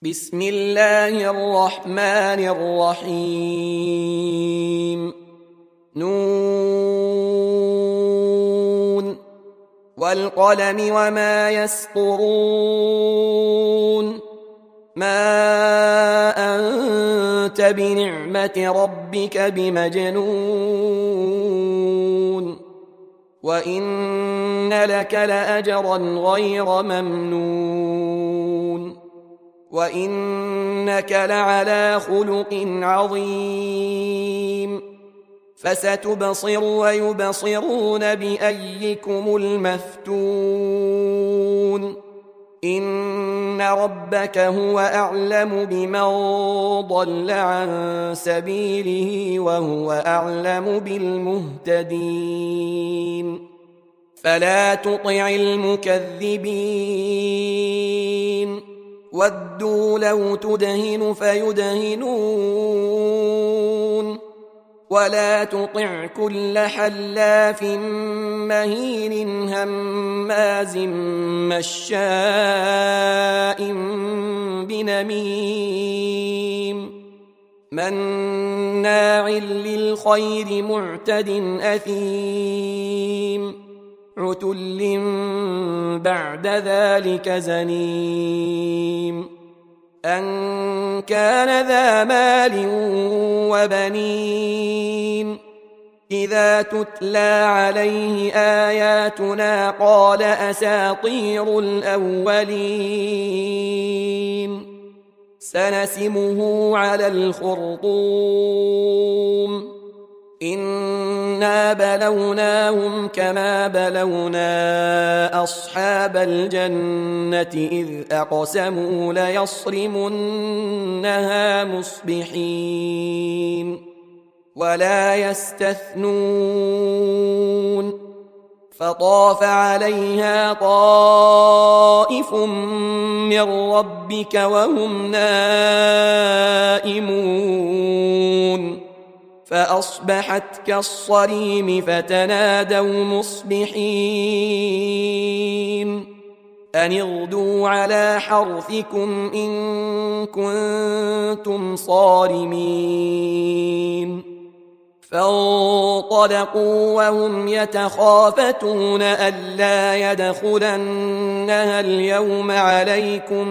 بسم الله الرحمن الرحيم نون والقلم وما يسطرون ما أنت بنعمة ربك بمجنون وإن لك لأجرا غير ممنون وإنك لعلى خلق عظيم فستبصر ويبصرون بأيكم المفتون إن ربك هو أعلم بمن ضل عن سبيله وهو أعلم بالمهتدين فلا تطع المكذبين ودوا لو تدهن فيدهنون ولا تطع كل حلاف مهين هماز مشاء بنميم مناع للخير معتد أثيم عتل بعد ذلك زنيم أن كان ذا مال وبنين إذا تتلى عليه آياتنا قال أساطير الأولين سنسمه على الخرطوم إنا بلوناهم كما بلونا أصحاب الجنة إذ أقسموا ليصرمنها مصبحين ولا يستثنون فطاف عليها طائف من ربك وهم نائمون فأصبحت كالصريم فتنادوا مصبحين أن اغدوا على حرثكم إن كنتم صارمين فانطلقوا وهم يتخافتون ألا يدخلنها اليوم عليكم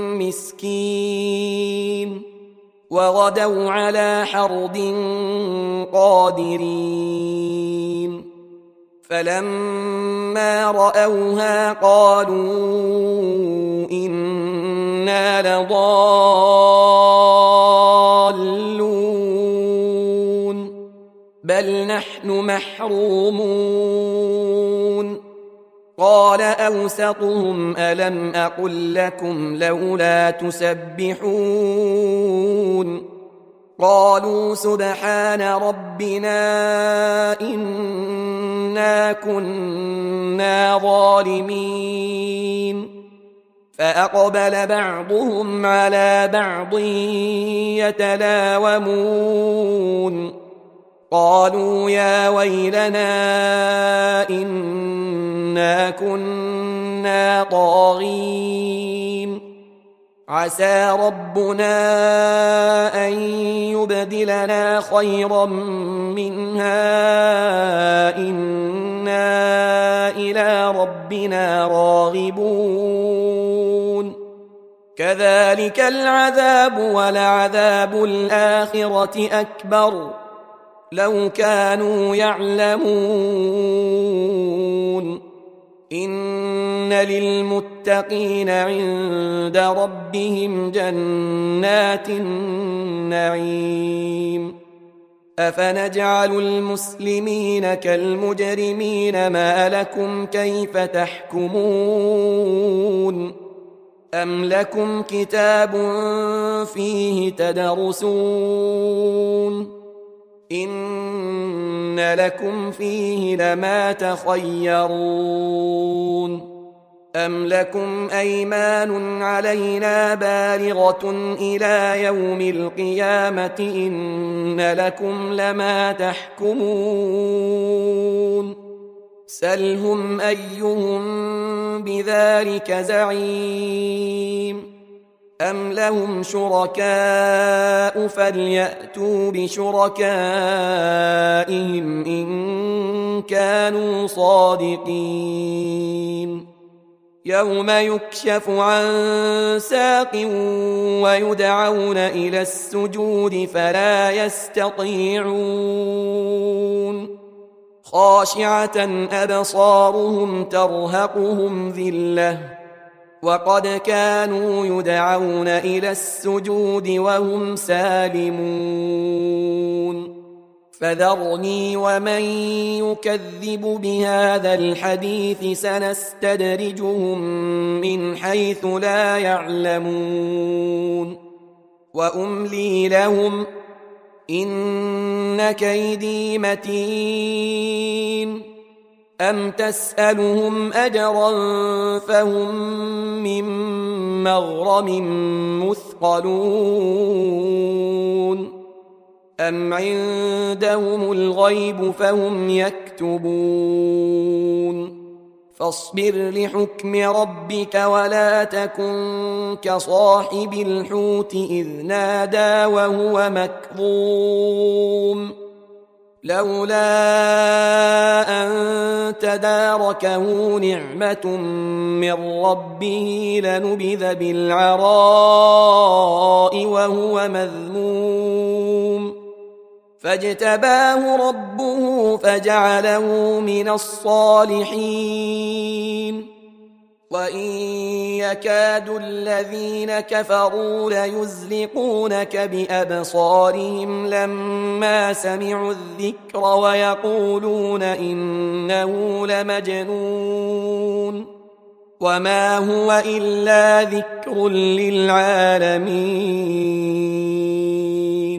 مسكين وغدوا على حرد قادرين فلما رأوها قالوا إنا لضالون بل نحن محرومون قال أوسطهم ألم أقل لكم لولا تسبحون قالوا سبحان ربنا إنا كنا ظالمين فأقبل بعضهم على بعض يتلاومون قالوا يا ويلنا إنا كنا طاغين عسى ربنا أن يبدلنا خيرا منها إنا إلى ربنا راغبون كذلك العذاب ولعذاب الآخرة أكبر لو كانوا يعلمون إن للمتقين عند ربهم جنات النعيم أفنجعل المسلمين كالمجرمين ما لكم كيف تحكمون أم لكم كتاب فيه تدرسون إن لكم فيه لما تخيرون أم لكم أيمان علينا بالغة إلى يوم القيامة إن لكم لما تحكمون سلهم أيهم بذلك زعيم أم لهم شركاء فليأتوا بشركائهم إن كانوا صادقين يوم يكشف عن ساق ويدعون إلى السجود فلا يستطيعون خاشعة أبصارهم ترهقهم ذلة وقد كانوا يدعون إلى السجود وهم سالمون فذرني ومن يكذب بهذا الحديث سنستدرجهم من حيث لا يعلمون وأملي لهم إن كيدي متين أم تسألهم أجرا فهم من مغرم مثقلون أم عندهم الغيب فهم يكتبون فاصبر لحكم ربك ولا تكن كصاحب الحوت إذ نادى وهو مكظوم لولا أن تداركه نعمة من ربه لنبذ بالعراء وهو مذموم فاجتباه ربه فجعله من الصالحين وإن يكاد الذين كفروا ليزلقونك بأبصارهم لما سمعوا الذكر ويقولون إنه لمجنون وما هو إلا ذكر للعالمين